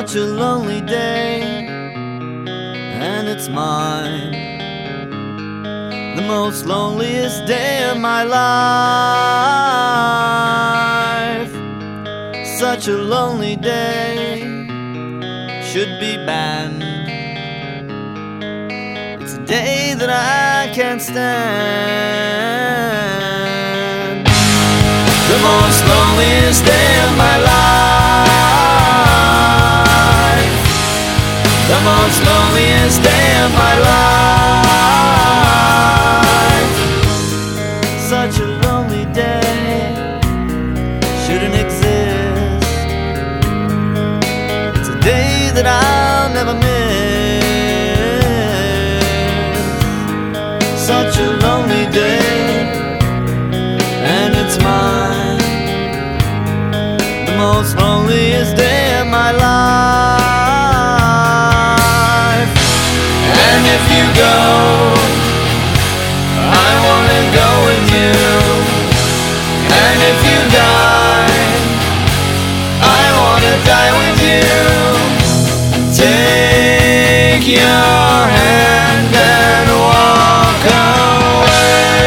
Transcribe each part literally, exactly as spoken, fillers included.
such a lonely day, and it's mine, the most loneliest day of my life. Such a lonely day should be banned. It's a day that I can't stand. The most loneliest day of my life. The most loneliest day of my life. Such a lonely day shouldn't exist. It's a day that I'll never miss. Such a lonely day, and it's mine, the most loneliest day of my life. And if you go, I wanna go with you. And if you die, I wanna die with you. Take your hand and walk away.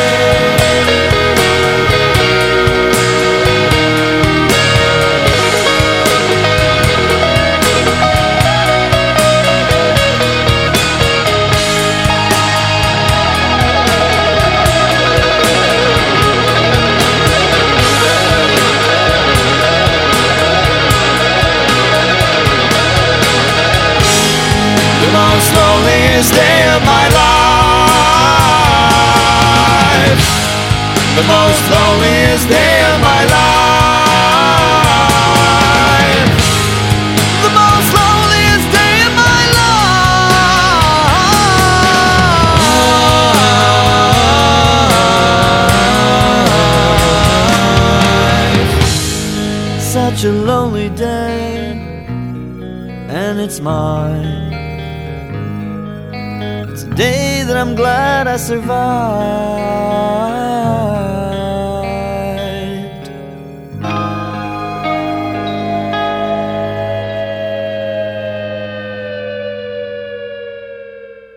The most loneliest day of my life. The most loneliest day of my life. The most loneliest day of my life. Such a lonely day, and it's mine. It's a day that I'm glad I survived.